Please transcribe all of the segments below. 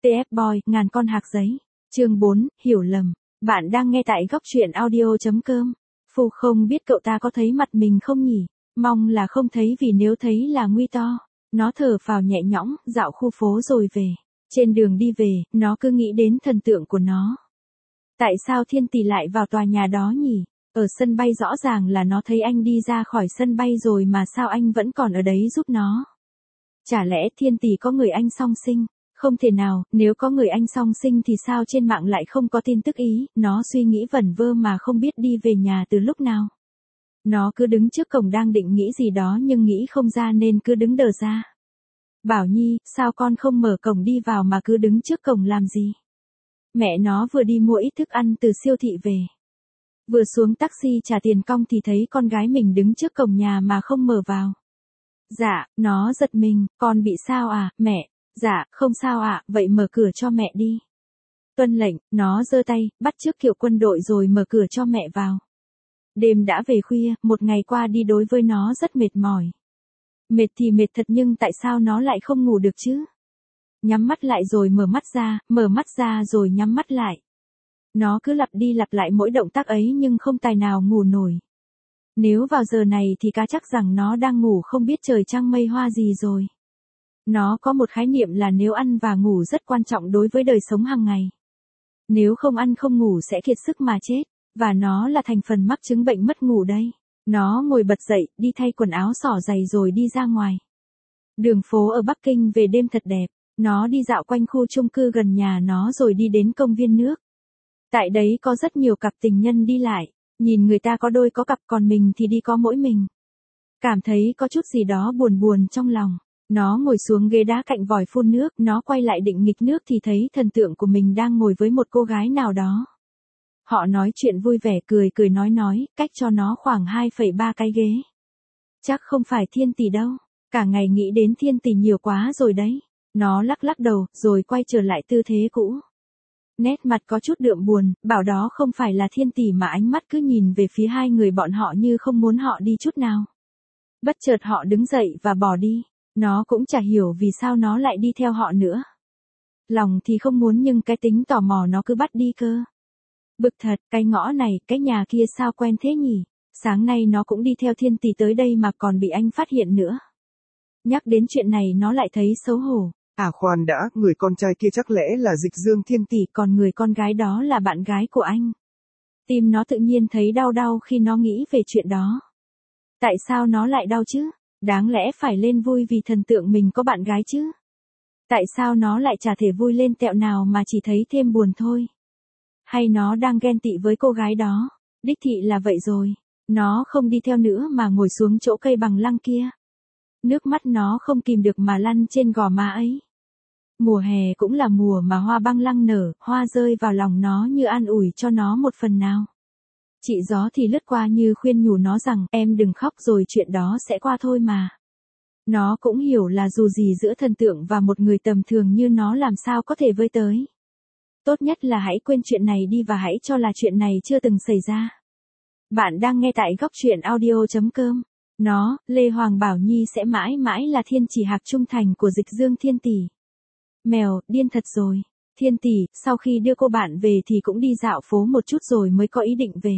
TF Boy, ngàn con hạc giấy. Chương 4, hiểu lầm. Bạn đang nghe tại góc truyện audio.com. Phu không biết cậu ta có thấy mặt mình không nhỉ? Mong là không thấy vì nếu thấy là nguy to. Nó thở phào nhẹ nhõm, dạo khu phố rồi về. Trên đường đi về, nó cứ nghĩ đến thần tượng của nó. Tại sao Thiên Tỷ lại vào tòa nhà đó nhỉ? Ở sân bay rõ ràng là nó thấy anh đi ra khỏi sân bay rồi mà sao anh vẫn còn ở đấy giúp nó? Chả lẽ Thiên Tỷ có người anh song sinh? Không thể nào, nếu có người anh song sinh thì sao trên mạng lại không có tin tức ý, nó suy nghĩ vẩn vơ mà không biết đi về nhà từ lúc nào. Nó cứ đứng trước cổng đang định nghĩ gì đó nhưng nghĩ không ra nên cứ đứng đờ ra. Bảo Nhi, sao con không mở cổng đi vào mà cứ đứng trước cổng làm gì? Mẹ nó vừa đi mua ít thức ăn từ siêu thị về. Vừa xuống taxi trả tiền cong thì thấy con gái mình đứng trước cổng nhà mà không mở vào. Dạ, nó giật mình, con bị sao à, mẹ? Dạ, không sao ạ, vậy mở cửa cho mẹ đi. Tuân lệnh, nó giơ tay, bắt chước kiểu quân đội rồi mở cửa cho mẹ vào. Đêm đã về khuya, một ngày qua đi đối với nó rất mệt mỏi. Mệt thì mệt thật nhưng tại sao nó lại không ngủ được chứ? Nhắm mắt lại rồi mở mắt ra rồi nhắm mắt lại. Nó cứ lặp đi lặp lại mỗi động tác ấy nhưng không tài nào ngủ nổi. Nếu vào giờ này thì cá chắc rằng nó đang ngủ không biết trời trăng mây hoa gì rồi. Nó có một khái niệm là nếu ăn và ngủ rất quan trọng đối với đời sống hàng ngày. Nếu không ăn không ngủ sẽ kiệt sức mà chết, và nó là thành phần mắc chứng bệnh mất ngủ đây. Nó ngồi bật dậy, đi thay quần áo xỏ giày rồi đi ra ngoài. Đường phố ở Bắc Kinh về đêm thật đẹp, nó đi dạo quanh khu chung cư gần nhà nó rồi đi đến công viên nước. Tại đấy có rất nhiều cặp tình nhân đi lại, nhìn người ta có đôi có cặp còn mình thì đi có mỗi mình. Cảm thấy có chút gì đó buồn buồn trong lòng. Nó ngồi xuống ghế đá cạnh vòi phun nước, nó quay lại định nghịch nước thì thấy thần tượng của mình đang ngồi với một cô gái nào đó. Họ nói chuyện vui vẻ cười nói, cách cho nó khoảng 2,3 cái ghế. Chắc không phải Thiên Tỷ đâu, cả ngày nghĩ đến Thiên Tỷ nhiều quá rồi đấy. Nó lắc đầu, rồi quay trở lại tư thế cũ. Nét mặt có chút đượm buồn, bảo đó không phải là Thiên Tỷ mà ánh mắt cứ nhìn về phía hai người bọn họ như không muốn họ đi chút nào. Bất chợt họ đứng dậy và bỏ đi. Nó cũng chả hiểu vì sao nó lại đi theo họ nữa. Lòng thì không muốn nhưng cái tính tò mò nó cứ bắt đi cơ. Bực thật, cái ngõ này, cái nhà kia sao quen thế nhỉ? Sáng nay nó cũng đi theo Thiên Tỷ tới đây mà còn bị anh phát hiện nữa. Nhắc đến chuyện này nó lại thấy xấu hổ. À khoan đã, người con trai kia chắc lẽ là Dịch Dương Thiên Tỷ, còn người con gái đó là bạn gái của anh. Tim nó tự nhiên thấy đau khi nó nghĩ về chuyện đó. Tại sao nó lại đau chứ? Đáng lẽ phải lên vui vì thần tượng mình có bạn gái chứ. Tại sao nó lại chả thể vui lên tẹo nào mà chỉ thấy thêm buồn thôi. Hay nó đang ghen tị với cô gái đó. Đích thị là vậy rồi. Nó không đi theo nữa mà ngồi xuống chỗ cây bằng lăng kia. Nước mắt nó không kìm được mà lăn trên gò má ấy. Mùa hè cũng là mùa mà hoa băng lăng nở, hoa rơi vào lòng nó như an ủi cho nó một phần nào. Chị Gió thì lướt qua như khuyên nhủ nó rằng em đừng khóc rồi chuyện đó sẽ qua thôi mà. Nó cũng hiểu là dù gì giữa thần tượng và một người tầm thường như nó làm sao có thể với tới. Tốt nhất là hãy quên chuyện này đi và hãy cho là chuyện này chưa từng xảy ra. Bạn đang nghe tại góc truyện audio.com. Nó, Lê Hoàng Bảo Nhi sẽ mãi mãi là thiên chỉ hạc trung thành của Dịch Dương Thiên Tỷ. Mèo, điên thật rồi. Thiên Tỷ, sau khi đưa cô bạn về thì cũng đi dạo phố một chút rồi mới có ý định về.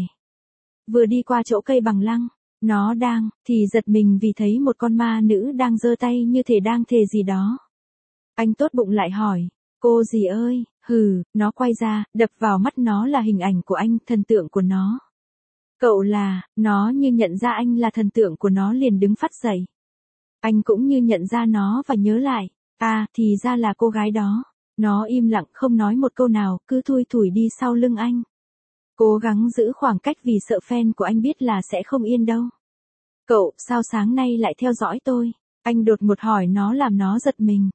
Vừa đi qua chỗ cây bằng lăng, nó thì giật mình vì thấy một con ma nữ đang giơ tay như thể đang thề gì đó. Anh tốt bụng lại hỏi, cô gì ơi, nó quay ra, đập vào mắt nó là hình ảnh của anh, thần tượng của nó. Cậu là, nó như nhận ra anh là thần tượng của nó liền đứng phắt dậy. Anh cũng như nhận ra nó và nhớ lại, thì ra là cô gái đó. Nó im lặng không nói một câu nào, cứ thui thủi đi sau lưng anh. Cố gắng giữ khoảng cách vì sợ fan của anh biết là sẽ không yên đâu. Cậu, sao sáng nay lại theo dõi tôi? Anh đột ngột hỏi nó làm nó giật mình.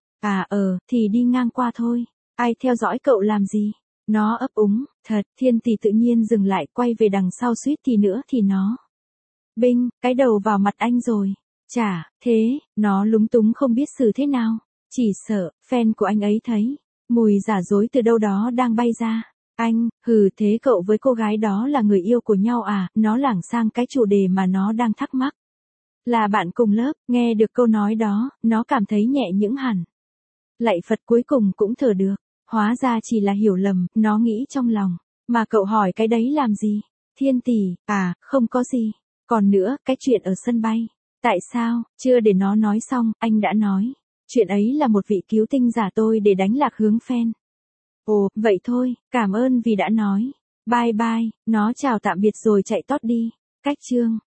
Thì đi ngang qua thôi. Ai theo dõi cậu làm gì? Nó ấp úng, thật, Thiên Tỷ tự nhiên dừng lại quay về đằng sau suýt thì nữa thì nó. Binh, cái đầu vào mặt anh rồi. Chả, thế, nó lúng túng không biết xử thế nào. Chỉ sợ, fan của anh ấy thấy. Mùi giả dối từ đâu đó đang bay ra. Anh, thế cậu với cô gái đó là người yêu của nhau à? Nó lảng sang cái chủ đề mà nó đang thắc mắc. Là bạn cùng lớp, nghe được câu nói đó, nó cảm thấy nhẹ nhõm hẳn. Lạy Phật cuối cùng cũng thở được. Hóa ra chỉ là hiểu lầm, nó nghĩ trong lòng. Mà cậu hỏi cái đấy làm gì? Thiên tỷ, à, không có gì. Còn nữa, cái chuyện ở sân bay. Tại sao? Chưa để nó nói xong, anh đã nói. Chuyện ấy là một vị cứu tinh giả tôi để đánh lạc hướng fan. Ồ, vậy thôi, cảm ơn vì đã nói. Bye bye, nó chào tạm biệt rồi chạy tót đi. Cách chương.